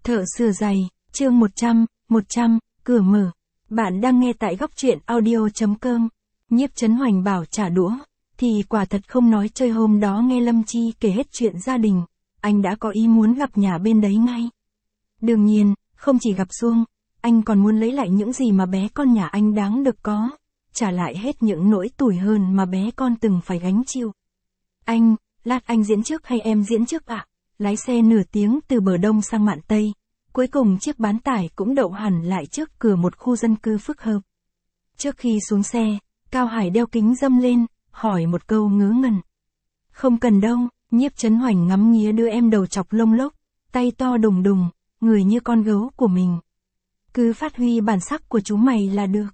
Thợ sửa giày, chương 100, cửa mở. Bạn đang nghe tại góc truyện audio.com. Nhiếp Chấn Hoành bảo trả đũa, thì quả thật không nói chơi. Hôm đó nghe Lâm Chi kể hết chuyện gia đình, anh đã có ý muốn gặp nhà bên đấy ngay. Đương nhiên, không chỉ gặp Xuông, anh còn muốn lấy lại những gì mà bé con nhà anh đáng được có, trả lại hết những nỗi tủi hờn mà bé con từng phải gánh chịu. Anh, lát anh diễn trước hay em diễn trước ạ? Lái xe nửa tiếng từ bờ đông sang mạn Tây, cuối cùng chiếc bán tải cũng đậu hẳn lại trước cửa một khu dân cư phức hợp. Trước khi xuống xe, Cao Hải đeo kính râm lên, hỏi một câu ngớ ngẩn. Không cần đâu. Nhiếp Chấn Hoành ngắm nghía đứa em đầu chọc lông lốc, tay to đùng đùng, người như con gấu của mình. Cứ phát huy bản sắc của chú mày là được.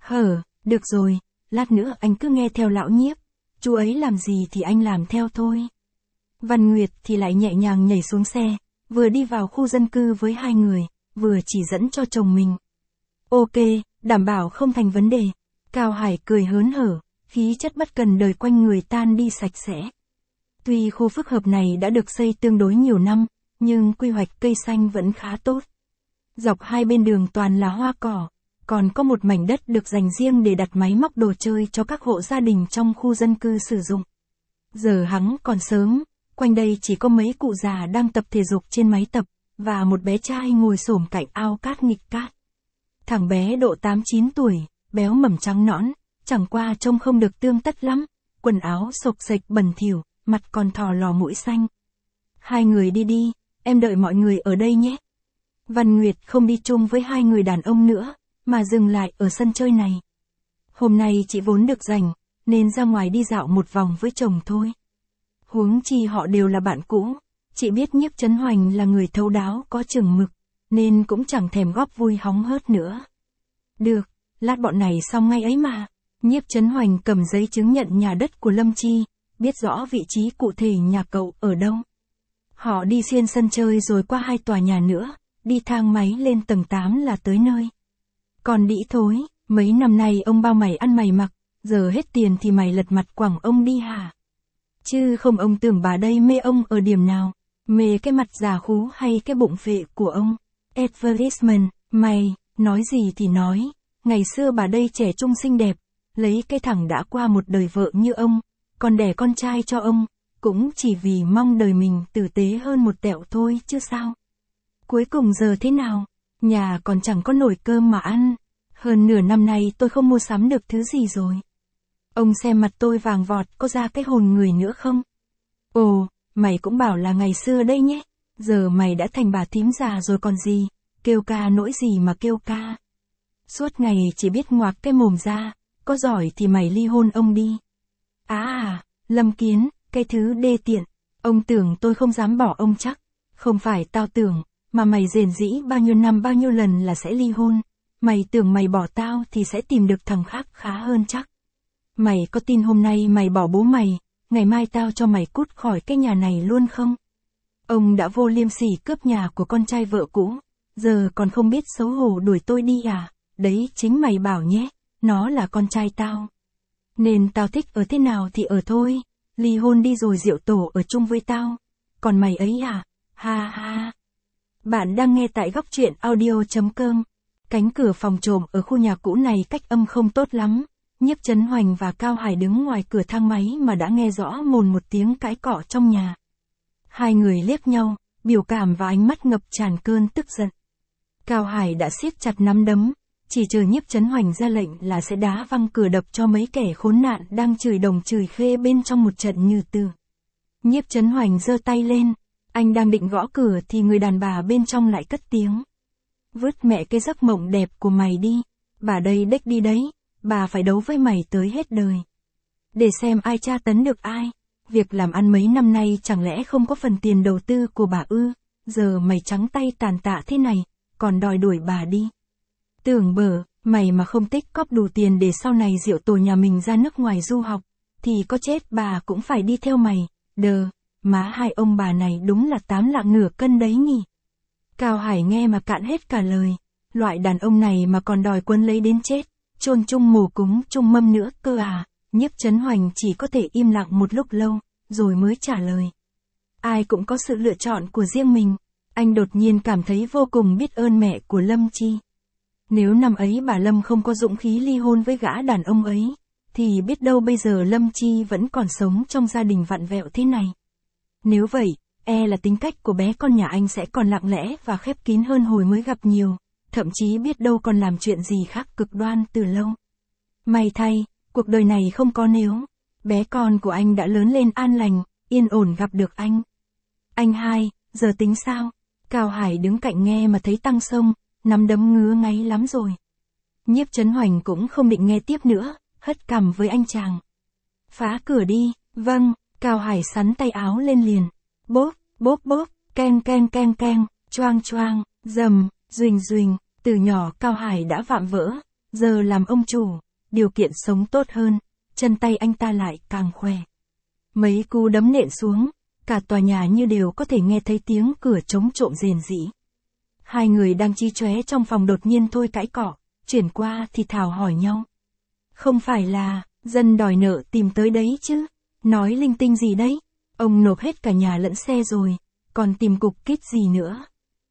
Được rồi, lát nữa anh cứ nghe theo lão Nhiếp, chú ấy làm gì thì anh làm theo thôi. Văn Nguyệt thì lại nhẹ nhàng nhảy xuống xe, vừa đi vào khu dân cư với hai người, vừa chỉ dẫn cho chồng mình. Ok, đảm bảo không thành vấn đề. Cao Hải cười hớn hở, khí chất bất cần đời quanh người tan đi sạch sẽ. Tuy khu phức hợp này đã được xây tương đối nhiều năm, nhưng quy hoạch cây xanh vẫn khá tốt. Dọc hai bên đường toàn là hoa cỏ, còn có một mảnh đất được dành riêng để đặt máy móc đồ chơi cho các hộ gia đình trong khu dân cư sử dụng. Giờ hẵng còn sớm, quanh đây chỉ có mấy cụ già đang tập thể dục trên máy tập, và một bé trai ngồi xổm cạnh ao cát nghịch cát. Thằng bé độ 8-9 tuổi, béo mẩm trắng nõn, chẳng qua trông không được tươm tất lắm, quần áo xộc xệch bẩn thỉu, mặt còn thò lò mũi xanh. Hai người đi, em đợi mọi người ở đây nhé. Văn Nguyệt không đi chung với hai người đàn ông nữa, mà dừng lại ở sân chơi này. Hôm nay chị vốn được rảnh, nên ra ngoài đi dạo một vòng với chồng thôi. Huống chi họ đều là bạn cũ, chị biết Nhiếp Chấn Hoành là người thấu đáo có chừng mực, nên cũng chẳng thèm góp vui hóng hớt nữa. Được, lát bọn này xong ngay ấy mà. Nhiếp Chấn Hoành cầm giấy chứng nhận nhà đất của Lâm Chi, biết rõ vị trí cụ thể nhà cậu ở đâu. Họ đi xuyên sân chơi rồi qua hai tòa nhà nữa, đi thang máy lên tầng 8 là tới nơi. Còn đĩ thối, mấy năm nay ông bao mày ăn mày mặc, giờ hết tiền thì mày lật mặt quẳng ông đi hả? Chứ không ông tưởng bà đây mê ông ở điểm nào, mê cái mặt già khú hay cái bụng phệ của ông? Advertisement, mày, nói gì thì nói, ngày xưa bà đây trẻ trung xinh đẹp, lấy cái thằng đã qua một đời vợ như ông, còn đẻ con trai cho ông, cũng chỉ vì mong đời mình tử tế hơn một tẹo thôi chứ sao. Cuối cùng giờ thế nào? Nhà còn chẳng có nồi cơm mà ăn. Hơn nửa năm nay tôi không mua sắm được thứ gì rồi. Ông xem mặt tôi vàng vọt có ra cái hồn người nữa không? Ồ, mày cũng bảo là ngày xưa đây nhé. Giờ mày đã thành bà thím già rồi còn gì, kêu ca nỗi gì mà kêu ca. Suốt ngày chỉ biết ngoạc cái mồm ra, có giỏi thì mày ly hôn ông đi. Lâm Kiến, cái thứ đê tiện, ông tưởng tôi không dám bỏ ông chắc. Không phải tao tưởng, mà mày rền rĩ bao nhiêu năm bao nhiêu lần là sẽ ly hôn. Mày tưởng mày bỏ tao thì sẽ tìm được thằng khác khá hơn chắc. Mày có tin hôm nay mày bỏ bố mày, ngày mai tao cho mày cút khỏi cái nhà này luôn không? Ông đã vô liêm sỉ cướp nhà của con trai vợ cũ, giờ còn không biết xấu hổ đuổi tôi đi à? Đấy chính mày bảo nhé, nó là con trai tao. Nên tao thích ở thế nào thì ở thôi, ly hôn đi rồi diệu tổ ở chung với tao. Còn mày ấy à? Ha ha. Bạn đang nghe tại góc truyện audio.com. Cánh cửa phòng trộm ở khu nhà cũ này cách âm không tốt lắm. Nhiếp Chấn Hoành và Cao Hải đứng ngoài cửa thang máy mà đã nghe rõ mồn một tiếng cãi cọ trong nhà. Hai người liếc nhau, biểu cảm và ánh mắt ngập tràn cơn tức giận. Cao Hải đã siết chặt nắm đấm, chỉ chờ Nhiếp Chấn Hoành ra lệnh là sẽ đá văng cửa đập cho mấy kẻ khốn nạn đang chửi đồng chửi khê bên trong một trận như tử. Nhiếp Chấn Hoành giơ tay lên, anh đang định gõ cửa thì người đàn bà bên trong lại cất tiếng. Vứt mẹ cái giấc mộng đẹp của mày đi, bà đây đếch đi đấy, bà phải đấu với mày tới hết đời. Để xem ai tra tấn được ai, việc làm ăn mấy năm nay chẳng lẽ không có phần tiền đầu tư của bà ư, giờ mày trắng tay tàn tạ thế này, còn đòi đuổi bà đi. Tưởng bở, mày mà không tích cóp đủ tiền để sau này diệu tổ nhà mình ra nước ngoài du học, thì có chết bà cũng phải đi theo mày, má hai ông bà này đúng là 8 lạng nửa cân đấy nhỉ. Cao Hải nghe mà cạn hết cả lời, loại đàn ông này mà còn đòi quấn lấy đến chết, chôn chung mồ cúng chung mâm nữa cơ à. Nhiếp Chấn Hoành chỉ có thể im lặng một lúc lâu, rồi mới trả lời. Ai cũng có sự lựa chọn của riêng mình, Anh đột nhiên cảm thấy vô cùng biết ơn mẹ của Lâm Chi. Nếu năm ấy bà Lâm không có dũng khí ly hôn với gã đàn ông ấy, thì biết đâu bây giờ Lâm Chi vẫn còn sống trong gia đình vặn vẹo thế này. Nếu vậy, là tính cách của bé con nhà anh sẽ còn lặng lẽ và khép kín hơn hồi mới gặp nhiều, thậm chí biết đâu còn làm chuyện gì khác cực đoan từ lâu. May thay, cuộc đời này không có nếu. Bé con của anh đã lớn lên an lành, yên ổn gặp được anh. Anh hai, giờ tính sao? Cao Hải đứng cạnh nghe mà thấy tăng sông, nắm đấm ngứa ngáy lắm rồi. Nhiếp Chấn Hoành cũng không định nghe tiếp nữa, hất cằm với anh chàng. Phá cửa đi, vâng, Cao Hải sắn tay áo lên liền. Bốp, bốp bốp, keng keng keng keng, choang choang, rầm, duỳnh duỳnh, từ nhỏ Cao Hải đã vạm vỡ, giờ làm ông chủ, điều kiện sống tốt hơn, chân tay anh ta lại càng khỏe. Mấy cú đấm nện xuống, cả tòa nhà như đều có thể nghe thấy tiếng cửa trống trộm rền rĩ. Hai người đang chi chóe trong phòng đột nhiên thôi cãi cọ, chuyển qua thì thào hỏi nhau. Không phải là, dân đòi nợ tìm tới đấy chứ, nói linh tinh gì đấy, ông nộp hết cả nhà lẫn xe rồi, còn tìm cục kít gì nữa.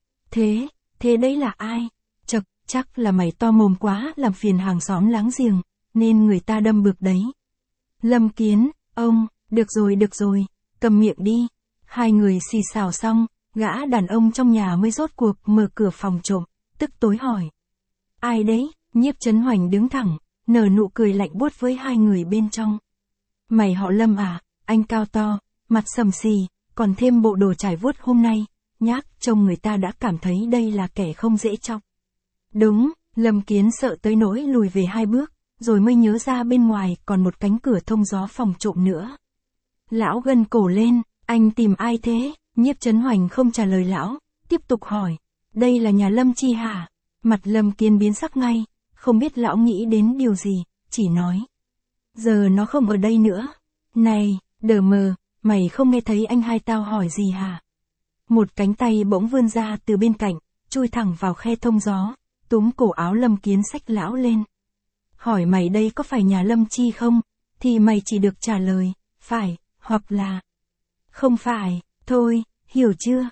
Thế đấy là ai? Chắc là mày to mồm quá làm phiền hàng xóm láng giềng, nên người ta đâm bực đấy. Lâm Kiến, ông, được rồi, cầm miệng đi. Hai người xì xào xong, gã đàn ông trong nhà mới rốt cuộc mở cửa phòng trộm, tức tối hỏi. Ai đấy? Nhiếp Chấn Hoành đứng thẳng, nở nụ cười lạnh buốt với hai người bên trong. Mày họ Lâm à? Anh cao to, mặt sầm xì, còn thêm bộ đồ trải vuốt hôm nay, nhác trông người ta đã cảm thấy đây là kẻ không dễ chọc. Đúng, Lâm Kiến sợ tới nỗi lùi về 2 bước, rồi mới nhớ ra bên ngoài còn một cánh cửa thông gió phòng trộm nữa. Lão gân cổ lên, anh tìm ai thế? Nhiếp Chấn Hoành không trả lời lão, tiếp tục hỏi. Đây là nhà Lâm Chi hả? Mặt Lâm Kiến biến sắc ngay, không biết lão nghĩ đến điều gì, chỉ nói. Giờ nó không ở đây nữa. Này, đờ mờ, mày không nghe thấy anh hai tao hỏi gì hả? Một cánh tay bỗng vươn ra từ bên cạnh, chui thẳng vào khe thông gió, túm cổ áo Lâm Kiến xách lão lên. Hỏi mày đây có phải nhà Lâm Chi không? Thì mày chỉ được trả lời, phải, hoặc là không phải, thôi, hiểu chưa?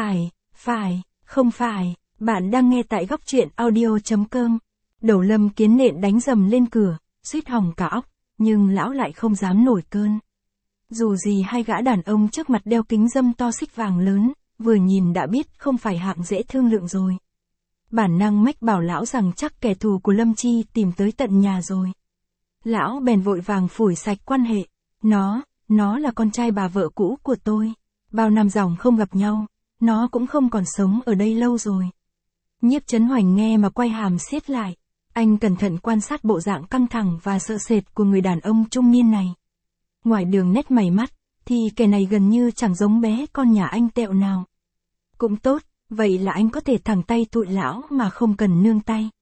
Phải, không phải. Bạn đang nghe tại góc truyện audio.com. Đầu Lâm Kiến nện đánh dầm lên cửa, suýt hỏng cả óc, nhưng lão lại không dám nổi cơn. Dù gì hai gã đàn ông trước mặt đeo kính râm to xích vàng lớn, vừa nhìn đã biết không phải hạng dễ thương lượng rồi. Bản năng mách bảo lão rằng chắc kẻ thù của Lâm Chi tìm tới tận nhà rồi. Lão bèn vội vàng phủi sạch quan hệ. Nó là con trai bà vợ cũ của tôi. Bao năm dòng không gặp nhau, nó cũng không còn sống ở đây lâu rồi. Nhiếp Chấn Hoành nghe mà quay hàm siết lại. Anh cẩn thận quan sát bộ dạng căng thẳng và sợ sệt của người đàn ông trung niên này. Ngoài đường nét mày mắt, thì kẻ này gần như chẳng giống bé con nhà anh tẹo nào. Cũng tốt, vậy là anh có thể thẳng tay tụi lão mà không cần nương tay.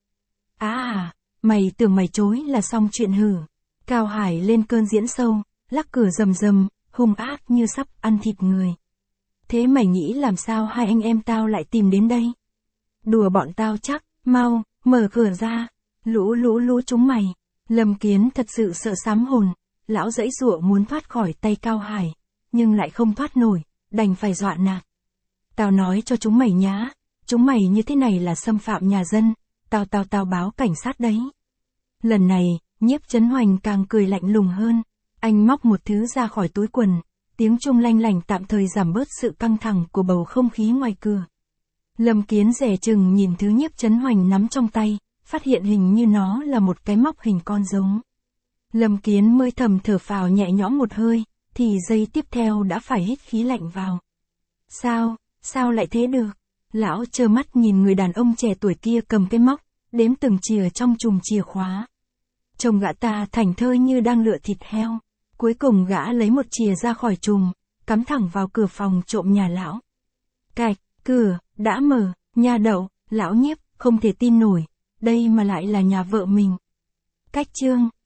Mày tưởng mày chối là xong chuyện hử. Cao Hải lên cơn diễn sâu, lắc cửa rầm rầm, hung ác như sắp ăn thịt người. Thế mày nghĩ làm sao hai anh em tao lại tìm đến đây? Đùa bọn tao chắc, mau, mở cửa ra. Lũ chúng mày. Lâm Kiến thật sự sợ sám hồn, lão giãy giụa muốn thoát khỏi tay Cao Hải, nhưng lại không thoát nổi, đành phải dọa nạt. Tao nói cho chúng mày nhá, chúng mày như thế này là xâm phạm nhà dân, tao báo cảnh sát đấy. Lần này, Nhiếp Chấn Hoành càng cười lạnh lùng hơn, anh móc một thứ ra khỏi túi quần, tiếng chuông lanh lảnh tạm thời giảm bớt sự căng thẳng của bầu không khí ngoài cửa. Lâm Kiến dè chừng nhìn thứ Nhiếp Chấn Hoành nắm trong tay, phát hiện hình như nó là một cái móc hình con giống. Lâm Kiến mới thầm thở phào nhẹ nhõm một hơi, thì giây tiếp theo đã phải hít khí lạnh vào. Sao lại thế được? Lão trơ mắt nhìn người đàn ông trẻ tuổi kia cầm cái móc, đếm từng chìa trong chùm chìa khóa. Trông gã ta thảnh thơi như đang lựa thịt heo. Cuối cùng gã lấy một chìa ra khỏi chùm, cắm thẳng vào cửa phòng trộm nhà lão. Cạch, cửa, đã mở, nhà đậu, lão Nhiếp, không thể tin nổi, đây mà lại là nhà vợ mình. Cách chương.